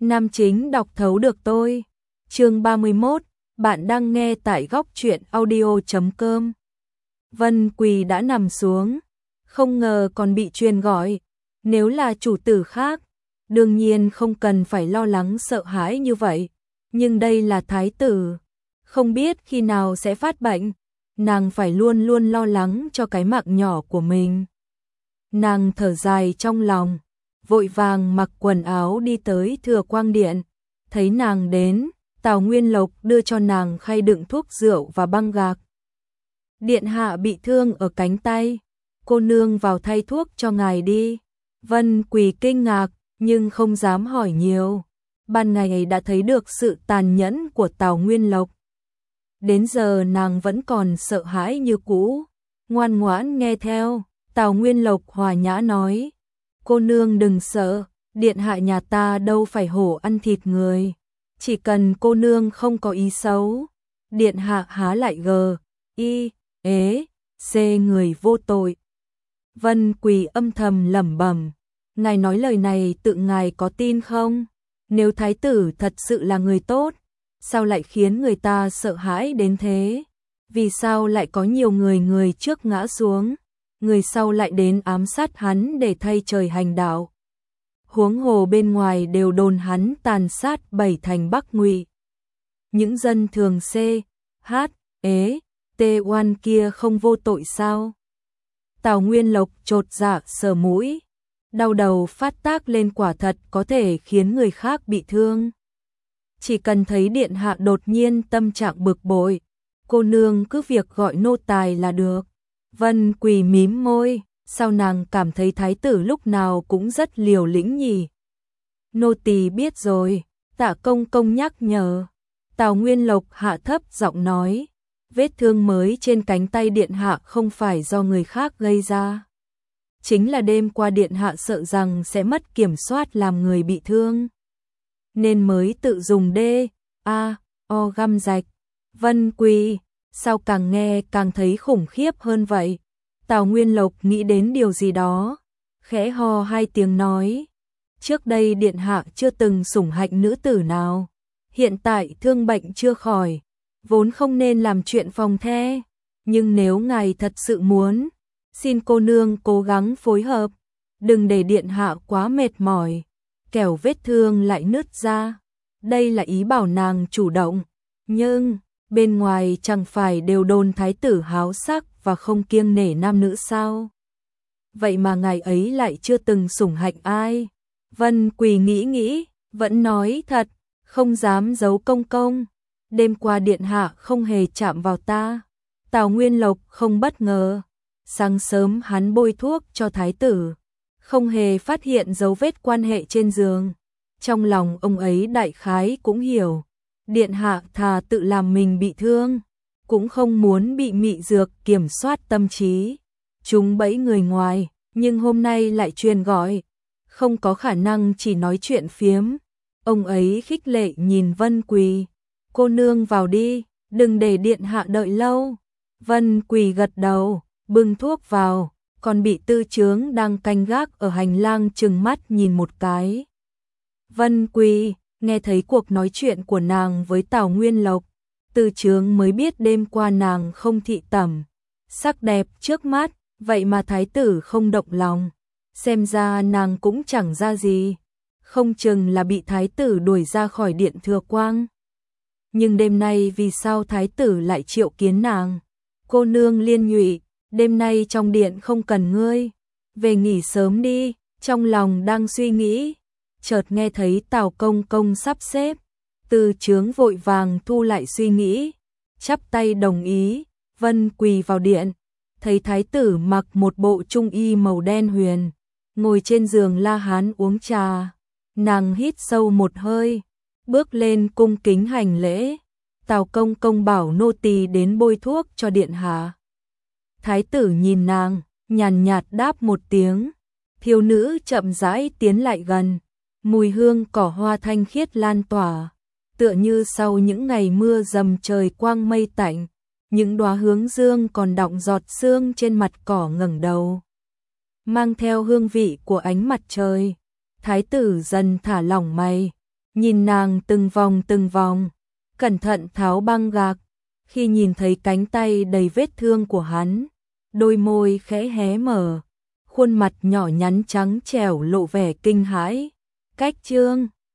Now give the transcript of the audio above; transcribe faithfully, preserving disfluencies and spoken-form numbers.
Nam chính đọc thấu được tôi. Chương ba mươi mốt, bạn đang nghe tại góc truyện audio chấm com. Vân Quỳ đã nằm xuống, không ngờ còn bị truyền gọi. Nếu là chủ tử khác, đương nhiên không cần phải lo lắng sợ hãi như vậy. Nhưng đây là thái tử, không biết khi nào sẽ phát bệnh, nàng phải luôn luôn lo lắng cho cái mạng nhỏ của mình. Nàng thở dài trong lòng, vội vàng mặc quần áo đi tới Thừa Quang Điện. Thấy nàng đến, Tào Nguyên Lộc đưa cho nàng khay đựng thuốc rượu và băng gạc. Điện hạ bị thương ở cánh tay, cô nương vào thay thuốc cho ngài đi. Vân Quỳ kinh ngạc, nhưng không dám hỏi nhiều. Ban ngày đã thấy được sự tàn nhẫn của Tào Nguyên Lộc. Đến giờ nàng vẫn còn sợ hãi như cũ, ngoan ngoãn nghe theo. Tào Nguyên Lộc hòa nhã nói, cô nương đừng sợ, điện hạ nhà ta đâu phải hổ ăn thịt người. Chỉ cần cô nương không có ý xấu, điện hạ há lại gờ, y, ế, xê người vô tội. Vân Quỳ âm thầm lẩm bẩm, ngài nói lời này tự ngài có tin không? Nếu thái tử thật sự là người tốt, sao lại khiến người ta sợ hãi đến thế? Vì sao lại có nhiều người người trước ngã xuống, người sau lại đến ám sát hắn để thay trời hành đạo? Huống hồ bên ngoài đều đồn hắn tàn sát bảy thành Bắc Ngụy. Những dân thường C, H, ế, T oan kia không vô tội sao? Tào Nguyên Lộc chột dạ sờ mũi, đau đầu phát tác lên, quả thật có thể khiến người khác bị thương. Chỉ cần thấy điện hạ đột nhiên tâm trạng bực bội, cô nương cứ việc gọi nô tài là được. Vân Quỳ mím môi, sao nàng cảm thấy thái tử lúc nào cũng rất liều lĩnh nhỉ? Nô tỳ biết rồi, Tạ công công nhắc nhở. Tào Nguyên Lộc hạ thấp giọng nói, vết thương mới trên cánh tay điện hạ không phải do người khác gây ra. Chính là đêm qua điện hạ sợ rằng sẽ mất kiểm soát làm người bị thương, nên mới tự dùng đê, a, o găm rạch. Vân Quỳ, sao càng nghe càng thấy khủng khiếp hơn vậy? Tào Nguyên Lộc nghĩ đến điều gì đó, khẽ ho hai tiếng nói, trước đây điện hạ chưa từng sủng hạnh nữ tử nào, hiện tại thương bệnh chưa khỏi, vốn không nên làm chuyện phòng the, nhưng nếu ngài thật sự muốn, xin cô nương cố gắng phối hợp, đừng để điện hạ quá mệt mỏi, kẻo vết thương lại nứt ra. Đây là ý bảo nàng chủ động, nhưng bên ngoài chẳng phải đều đồn thái tử háo sắc và không kiêng nể nam nữ sao? Vậy mà ngài ấy lại chưa từng sủng hạnh ai? Vân Quỳ nghĩ nghĩ, vẫn nói thật, không dám giấu công công. Đêm qua điện hạ không hề chạm vào ta. Tào Nguyên Lộc không bất ngờ. Sáng sớm hắn bôi thuốc cho thái tử, không hề phát hiện dấu vết quan hệ trên giường. Trong lòng ông ấy đại khái cũng hiểu, điện hạ thà tự làm mình bị thương, cũng không muốn bị mị dược kiểm soát tâm trí, chúng bẫy người ngoài, nhưng hôm nay lại truyền gọi, không có khả năng chỉ nói chuyện phiếm. Ông ấy khích lệ nhìn Vân Quỳ, cô nương vào đi, đừng để điện hạ đợi lâu. Vân Quỳ gật đầu, bưng thuốc vào, còn bị Tư Chướng đang canh gác ở hành lang trừng mắt nhìn một cái. Vân Quỳ nghe thấy cuộc nói chuyện của nàng với Tào Nguyên Lộc, Tư Chướng mới biết đêm qua nàng không thị tẩm, sắc đẹp trước mắt, vậy mà thái tử không động lòng, xem ra nàng cũng chẳng ra gì, không chừng là bị thái tử đuổi ra khỏi điện Thừa Quang. Nhưng đêm nay vì sao thái tử lại triệu kiến nàng? Cô nương Liên Nhụy, đêm nay trong điện không cần ngươi, về nghỉ sớm đi. Trong lòng đang suy nghĩ, chợt nghe thấy Tào công công sắp xếp, Tư Chướng vội vàng thu lại suy nghĩ, chắp tay đồng ý. Vân Quỳ vào điện, thấy thái tử mặc một bộ trung y màu đen huyền, ngồi trên giường La Hán uống trà. Nàng hít sâu một hơi, bước lên cung kính hành lễ. Tào công công bảo nô tỳ đến bôi thuốc cho điện hạ. Thái tử nhìn nàng, nhàn nhạt đáp một tiếng. Thiếu nữ chậm rãi tiến lại gần, mùi hương cỏ hoa thanh khiết lan tỏa, tựa như sau những ngày mưa dầm trời quang mây tạnh, những đóa hướng dương còn đọng giọt sương trên mặt cỏ ngẩng đầu, mang theo hương vị của ánh mặt trời. Thái tử dần thả lỏng mày, nhìn nàng từng vòng từng vòng, cẩn thận tháo băng gạc. Khi nhìn thấy cánh tay đầy vết thương của hắn, đôi môi khẽ hé mở, khuôn mặt nhỏ nhắn trắng trẻo lộ vẻ kinh hãi. Cách Trương